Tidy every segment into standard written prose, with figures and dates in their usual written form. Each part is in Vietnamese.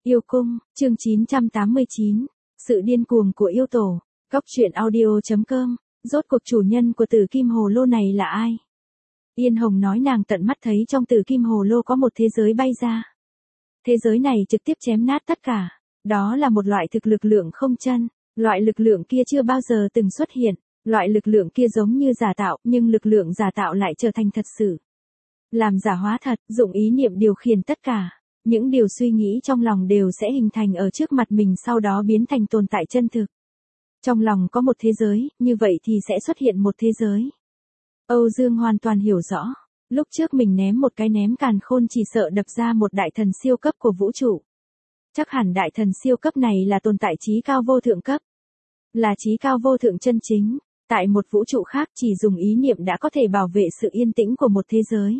Yêu cung, chương 989, sự điên cuồng của yêu tổ. Góc truyện audio.com, rốt cuộc chủ nhân của tử kim hồ lô này là ai? Yên Hồng nói nàng tận mắt thấy trong tử kim hồ lô có một thế giới bay ra. Thế giới này trực tiếp chém nát tất cả. Đó là một loại thực lực lượng không chân. Loại lực lượng kia chưa bao giờ từng xuất hiện. Loại lực lượng kia giống như giả tạo, nhưng lực lượng giả tạo lại trở thành thật sự. Làm giả hóa thật, dụng ý niệm điều khiển tất cả. Những điều suy nghĩ trong lòng đều sẽ hình thành ở trước mặt mình, sau đó biến thành tồn tại chân thực. Trong lòng có một thế giới, như vậy thì sẽ xuất hiện một thế giới. Âu Dương hoàn toàn hiểu rõ. Lúc trước mình ném một cái ném càn khôn chỉ sợ đập ra một đại thần siêu cấp của vũ trụ. Chắc hẳn đại thần siêu cấp này là tồn tại trí cao vô thượng cấp. Là trí cao vô thượng chân chính. Tại một vũ trụ khác chỉ dùng ý niệm đã có thể bảo vệ sự yên tĩnh của một thế giới.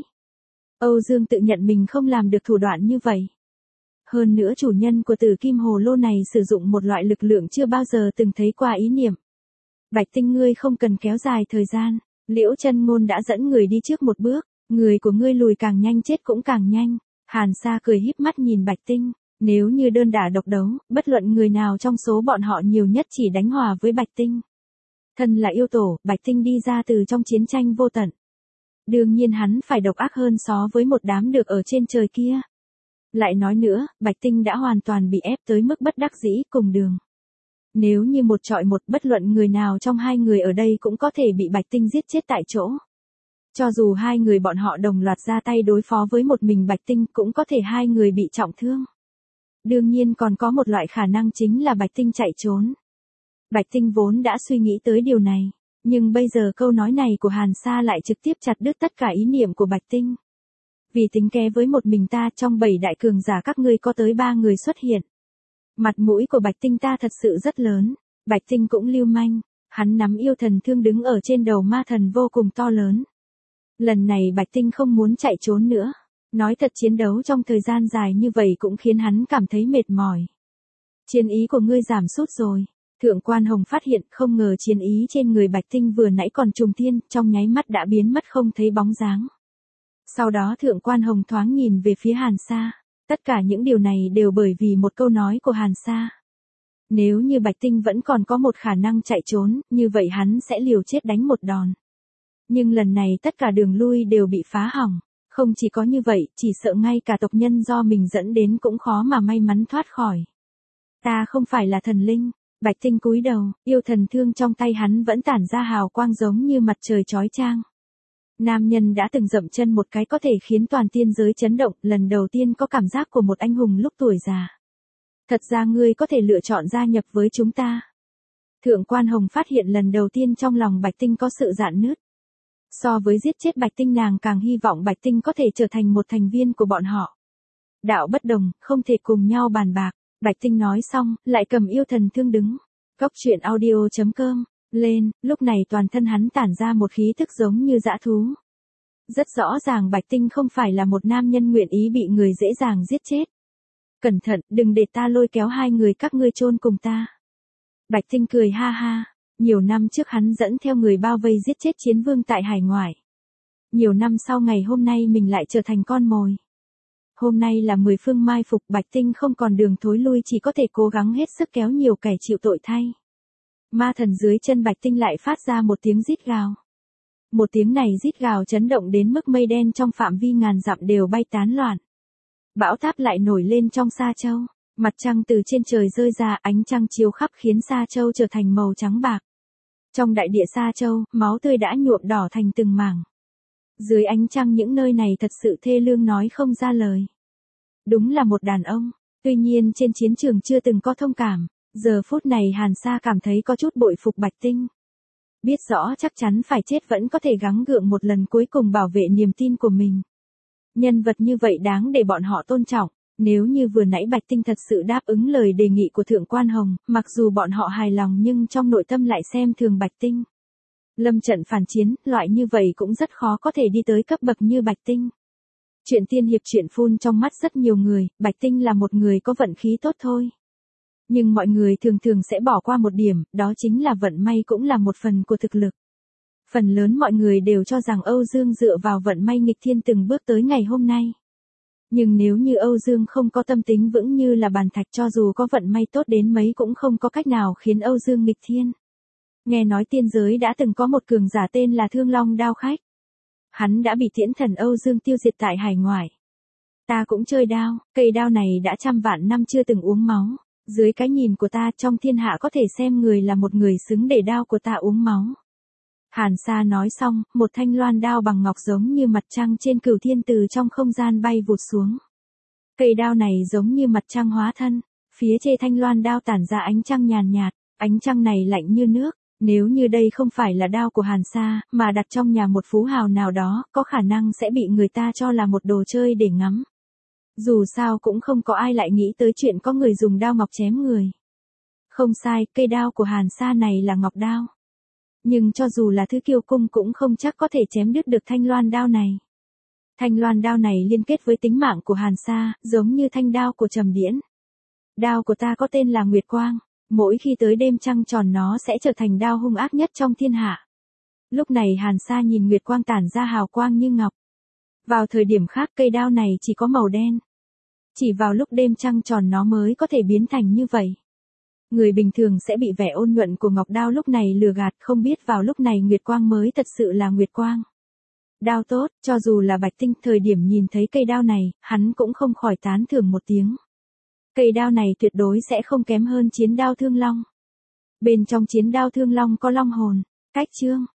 Âu Dương tự nhận mình không làm được thủ đoạn như vậy. Hơn nữa chủ nhân của tử kim hồ lô này sử dụng một loại lực lượng chưa bao giờ từng thấy qua ý niệm. Bạch Tinh, ngươi không cần kéo dài thời gian. Liễu Chân Ngôn đã dẫn người đi trước một bước. Người của ngươi lùi càng nhanh chết cũng càng nhanh. Hàn Sa cười híp mắt nhìn Bạch Tinh. Nếu như đơn đả độc đấu, bất luận người nào trong số bọn họ nhiều nhất chỉ đánh hòa với Bạch Tinh. Thân là yêu tổ, Bạch Tinh đi ra từ trong chiến tranh vô tận. Đương nhiên hắn phải độc ác hơn so với một đám được ở trên trời kia. Lại nói nữa, Bạch Tinh đã hoàn toàn bị ép tới mức bất đắc dĩ cùng đường. Nếu như một trọi một, bất luận người nào trong hai người ở đây cũng có thể bị Bạch Tinh giết chết tại chỗ. Cho dù hai người bọn họ đồng loạt ra tay đối phó với một mình Bạch Tinh, cũng có thể hai người bị trọng thương. Đương nhiên còn có một loại khả năng chính là Bạch Tinh chạy trốn. Bạch Tinh vốn đã suy nghĩ tới điều này. Nhưng bây giờ câu nói này của Hàn Sa lại trực tiếp chặt đứt tất cả ý niệm của Bạch Tinh. Vì tính kế với một mình ta, trong 7 đại cường giả các ngươi có tới 3 người xuất hiện. Mặt mũi của Bạch Tinh ta thật sự rất lớn. Bạch Tinh cũng lưu manh. Hắn nắm yêu thần thương đứng ở trên đầu ma thần vô cùng to lớn. Lần này Bạch Tinh không muốn chạy trốn nữa. Nói thật, chiến đấu trong thời gian dài như vậy cũng khiến hắn cảm thấy mệt mỏi. Chiến ý của ngươi giảm sút rồi. Thượng Quan Hồng phát hiện, không ngờ chiến ý trên người Bạch Tinh vừa nãy còn trùng thiên, trong nháy mắt đã biến mất không thấy bóng dáng. Sau đó Thượng Quan Hồng thoáng nhìn về phía Hàn Sa. Tất cả những điều này đều bởi vì một câu nói của Hàn Sa. Nếu như Bạch Tinh vẫn còn có một khả năng chạy trốn, như vậy hắn sẽ liều chết đánh một đòn. Nhưng lần này tất cả đường lui đều bị phá hỏng. Không chỉ có như vậy, chỉ sợ ngay cả tộc nhân do mình dẫn đến cũng khó mà may mắn thoát khỏi. Ta không phải là thần linh. Bạch Tinh cúi đầu, yêu thần thương trong tay hắn vẫn tản ra hào quang giống như mặt trời chói chang. Nam nhân đã từng dậm chân một cái có thể khiến toàn tiên giới chấn động, lần đầu tiên có cảm giác của một anh hùng lúc tuổi già. Thật ra ngươi có thể lựa chọn gia nhập với chúng ta. Thượng Quan Hồng phát hiện lần đầu tiên trong lòng Bạch Tinh có sự rạn nứt. So với giết chết Bạch Tinh, nàng càng hy vọng Bạch Tinh có thể trở thành một thành viên của bọn họ. Đạo bất đồng, không thể cùng nhau bàn bạc. Bạch Tinh nói xong, lại cầm yêu thần thương đứng. Góc truyện audio.com, lên, lúc này toàn thân hắn tản ra một khí thức giống như dã thú. Rất rõ ràng Bạch Tinh không phải là một nam nhân nguyện ý bị người dễ dàng giết chết. Cẩn thận, đừng để ta lôi kéo hai người các ngươi chôn cùng ta. Bạch Tinh cười ha ha. Nhiều năm trước hắn dẫn theo người bao vây giết chết chiến vương tại hải ngoại. Nhiều năm sau ngày hôm nay mình lại trở thành con mồi. Hôm nay là 10 phương mai phục, Bạch Tinh không còn đường thối lui, chỉ có thể cố gắng hết sức kéo nhiều kẻ chịu tội thay. Ma thần dưới chân Bạch Tinh lại phát ra một tiếng rít gào. Một tiếng này rít gào chấn động đến mức mây đen trong phạm vi ngàn dặm đều bay tán loạn. Bão táp lại nổi lên trong Sa Châu. Mặt trăng từ trên trời rơi ra, ánh trăng chiếu khắp khiến Sa Châu trở thành màu trắng bạc. Trong đại địa Sa Châu, máu tươi đã nhuộm đỏ thành từng mảng. Dưới ánh trăng những nơi này thật sự thê lương nói không ra lời. Đúng là một đàn ông. Tuy nhiên trên chiến trường chưa từng có thông cảm. Giờ phút này Hàn Sa cảm thấy có chút bội phục Bạch Tinh. Biết rõ chắc chắn phải chết vẫn có thể gắng gượng một lần cuối cùng bảo vệ niềm tin của mình. Nhân vật như vậy đáng để bọn họ tôn trọng. Nếu như vừa nãy Bạch Tinh thật sự đáp ứng lời đề nghị của Thượng Quan Hồng, mặc dù bọn họ hài lòng nhưng trong nội tâm lại xem thường Bạch Tinh. Lâm trận phản chiến, loại như vậy cũng rất khó có thể đi tới cấp bậc như Bạch Tinh. Chuyện tiên hiệp chuyện phun trong mắt rất nhiều người, Bạch Tinh là một người có vận khí tốt thôi. Nhưng mọi người thường thường sẽ bỏ qua một điểm, đó chính là vận may cũng là một phần của thực lực. Phần lớn mọi người đều cho rằng Âu Dương dựa vào vận may nghịch thiên từng bước tới ngày hôm nay. Nhưng nếu như Âu Dương không có tâm tính vững như là bàn thạch, cho dù có vận may tốt đến mấy cũng không có cách nào khiến Âu Dương nghịch thiên. Nghe nói tiên giới đã từng có một cường giả tên là Thương Long Đao Khách. Hắn đã bị Tiễn Thần Âu Dương tiêu diệt tại hải ngoại. Ta cũng chơi đao, cây đao này đã trăm vạn năm chưa từng uống máu. Dưới cái nhìn của ta, trong thiên hạ có thể xem người là một người xứng để đao của ta uống máu. Hàn Sa nói xong, một thanh loan đao bằng ngọc giống như mặt trăng trên cửu thiên từ trong không gian bay vụt xuống. Cây đao này giống như mặt trăng hóa thân, phía trên thanh loan đao tản ra ánh trăng nhàn nhạt, ánh trăng này lạnh như nước. Nếu như đây không phải là đao của Hàn Sa, mà đặt trong nhà một phú hào nào đó, có khả năng sẽ bị người ta cho là một đồ chơi để ngắm. Dù sao cũng không có ai lại nghĩ tới chuyện có người dùng đao ngọc chém người. Không sai, cây đao của Hàn Sa này là ngọc đao. Nhưng cho dù là thứ kiêu cung cũng không chắc có thể chém đứt được thanh loan đao này. Thanh loan đao này liên kết với tính mạng của Hàn Sa, giống như thanh đao của Trầm Điễn. Đao của ta có tên là Nguyệt Quang. Mỗi khi tới đêm trăng tròn nó sẽ trở thành đao hung ác nhất trong thiên hạ. Lúc này Hàn Sa nhìn Nguyệt Quang tản ra hào quang như ngọc. Vào thời điểm khác cây đao này chỉ có màu đen. Chỉ vào lúc đêm trăng tròn nó mới có thể biến thành như vậy. Người bình thường sẽ bị vẻ ôn nhuận của ngọc đao lúc này lừa gạt, không biết vào lúc này Nguyệt Quang mới thật sự là Nguyệt Quang. Đao tốt, cho dù là Bạch Tinh thời điểm nhìn thấy cây đao này, hắn cũng không khỏi tán thưởng một tiếng. Cây đao này tuyệt đối sẽ không kém hơn chiến đao Thương Long. Bên trong chiến đao Thương Long có long hồn. Cách chương